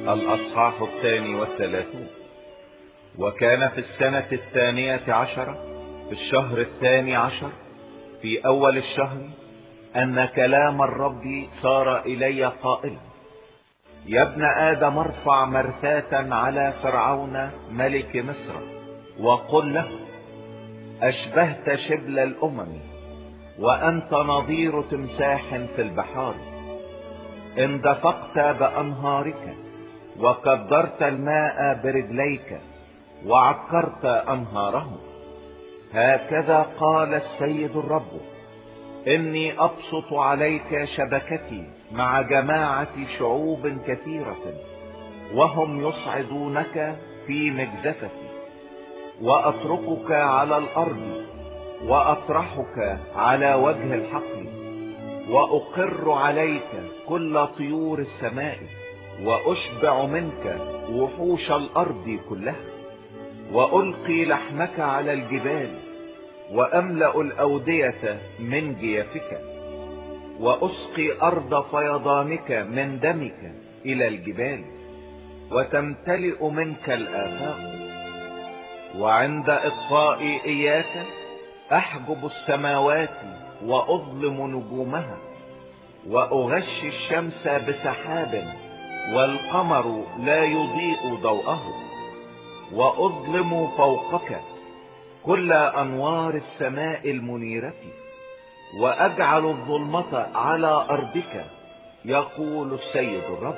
الأصحاح 32. وكان في السنة 12 في الشهر 12 في أول الشهر أن كلام الرب صار إلي قائلا: يا ابن آدم، ارفع مرثاة على فرعون ملك مصر وقل له: أشبهت شبل الأمم، وأنت نظير تمساح في البحار. اندفقت بأنهارك وكدرت الماء برجليك وعكرت أنهارهم. هكذا قال السيد الرب: إني أبسط عليك شبكتي مع جماعة شعوب كثيرة، وهم يصعدونك في مجزفتي، وأتركك على الأرض وأطرحك على وجه الحقل، وأقر عليك كل طيور السماء، وأشبع منك وحوش الأرض كلها، وألقي لحمك على الجبال، وأملأ الأودية من جيفك، وأسقي أرض فيضانك من دمك إلى الجبال، وتمتلئ منك الآفاق. وعند إطفاء إياك أحجب السماوات وأظلم نجومها، وأغشي الشمس بسحاب والقمر لا يضيء ضوءه، وأظلم فوقك كل أنوار السماء المنيرة، وأجعل الظلمة على أرضك، يقول السيد الرب.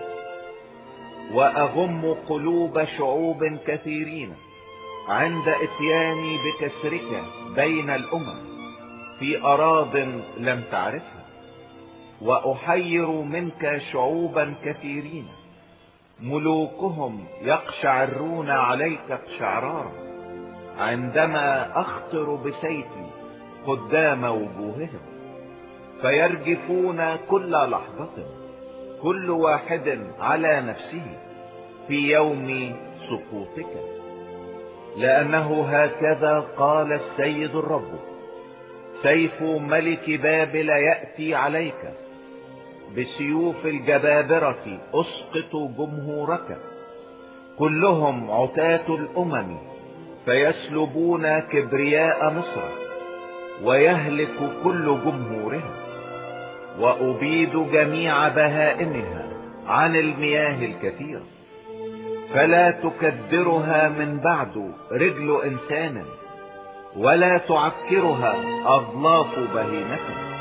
وأغم قلوب شعوب كثيرين عند إتياني بكسرك بين الأمم في أراض لم تعرفها، وأحير منك شعوبا كثيرين ملوكهم يقشعرون عليك اقشعرارا، عندما أخطر بسيفي قدام وجوههم، فيرجفون كل لحظة كل واحد على نفسه في يوم سقوطك. لأنه هكذا قال السيد الرب: سيف ملك بابل يأتي عليك، بسيوف الجبابرة أسقط جمهورك، كلهم عتاة الأمم، فيسلبون كبرياء مصر، ويهلك كل جمهورها، وأبيد جميع بهائمها عن المياه الكثيرة، فلا تكدرها من بعد رجل إنسان، ولا تعكرها أظلاف بهيمة.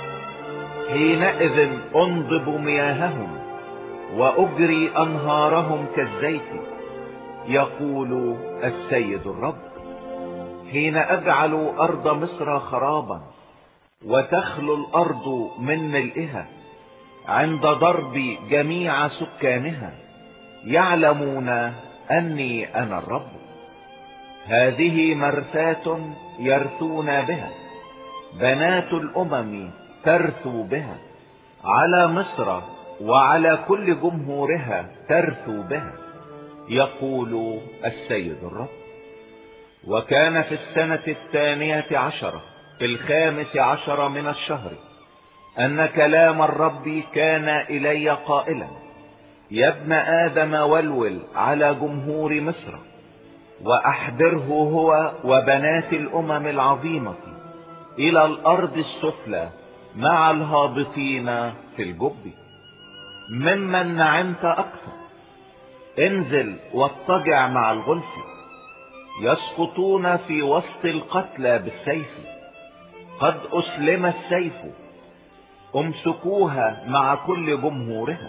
حينئذ أنضب مياههم وأجري أنهارهم كالزيت، يقول السيد الرب. حين أجعل أرض مصر خرابا وتخلو الأرض من ملئها عند ضرب جميع سكانها، يعلمون أني أنا الرب. هذه مرثاة يرثون بها، بنات الأمم ترثو بها، على مصر وعلى كل جمهورها ترثو بها، يقول السيد الرب. وكان في السنة 12 في 15 من الشهر أن كلام الرب كان إلي قائلا: يا ابن آدم، ولول على جمهور مصر، وأحضره هو وبنات الأمم العظيمة إلى الأرض السفلى مع الهابطين في الجب، ممن نعمت أكثر. انزل واضطجع مع الغلف، يسقطون في وسط القتلى بالسيف، قد أسلم السيف، امسكوها مع كل جمهورها.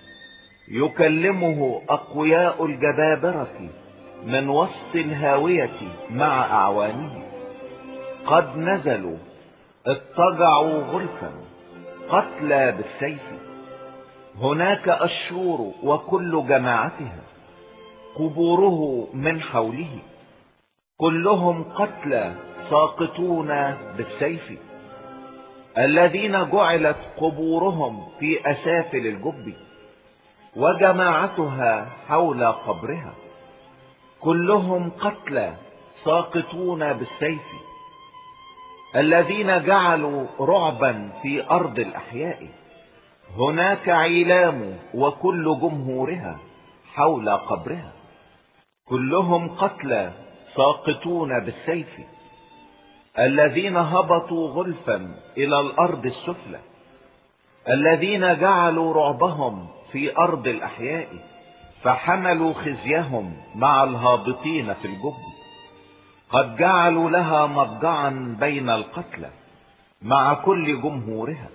يكلمه أقوياء الجبابرة من وسط الهاوية مع أعوانه، قد نزلوا اضطجعوا غلفا قتلى بالسيف. هناك أشور وكل جماعتها، قبوره من حوله، كلهم قتلى ساقطون بالسيف، الذين جعلت قبورهم في أسافل الجب، وجماعتها حول قبرها، كلهم قتلى ساقطون بالسيف، الذين جعلوا رعبا في أرض الأحياء. هناك عيلام وكل جمهورها حول قبرها. كلهم قتلى ساقطون بالسيف، الذين هبطوا غلفا الى الارض السفلى، الذين جعلوا رعبهم في ارض الاحياء، فحملوا خزيهم مع الهابطين في الجب. قد جعلوا لها مضجعا بين القتلى مع كل جمهورها،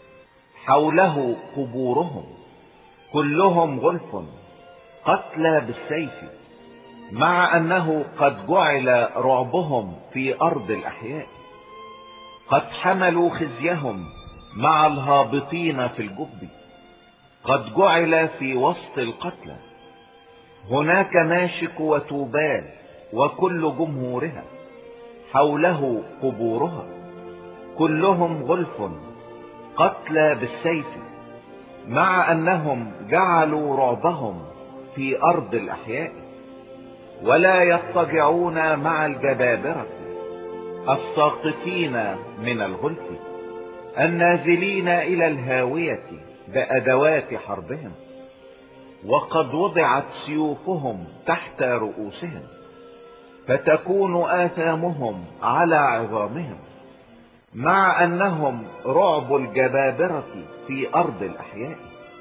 حوله قبورهم، كلهم غلف قتلى بالسيف، مع انه قد جعل رعبهم في ارض الاحياء. قد حملوا خزيهم مع الهابطين في الجب، قد جعل في وسط القتلى. هناك ماشك وتوبال وكل جمهورها، حوله قبورها، كلهم غلف قتلى بالسيف، مع انهم جعلوا رعبهم في ارض الاحياء. ولا يضطجعون مع الجبابرة الساقطين من الغلف، النازلين الى الهاوية بادوات حربهم. وقد وضعت سيوفهم تحت رؤوسهم، فتكون آثامهم على عظامهم، مع انهم رعب الجبابرة في ارض الاحياء.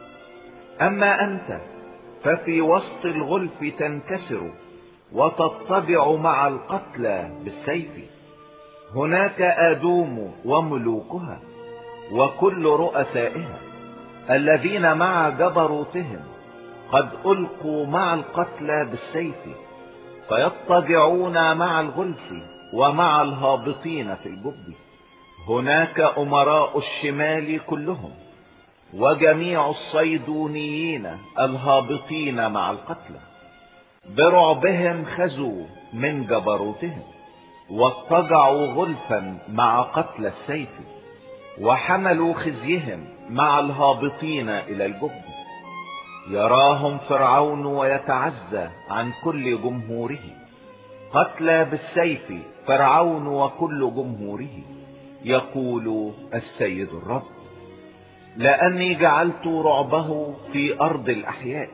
اما انت ففي وسط الغلف تنكسر وتضطجع مع القتلى بالسيف. هناك ادوم وملوكها وكل رؤسائها، الذين مع جبروتهم قد القوا مع القتلى بالسيف، فيضطجعون مع الغلف ومع الهابطين في الجب. هناك امراء الشمال كلهم، وجميع الصيدونيين الهابطين مع القتلى، برعبهم خزوا من جبروتهم، واضطجعوا غلفا مع قتل السيف، وحملوا خزيهم مع الهابطين الى الجب. يراهم فرعون ويتعزى عن كل جمهوره، قتلى بالسيف فرعون وكل جمهوره، يقول السيد الرب: لاني جعلت رعبه في ارض الاحياء،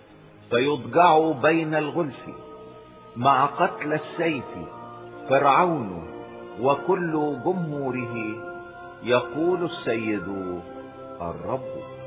فيضجع بين الغلف مع قتل السيف فرعون وكل جمهوره، يقول السيد الرب.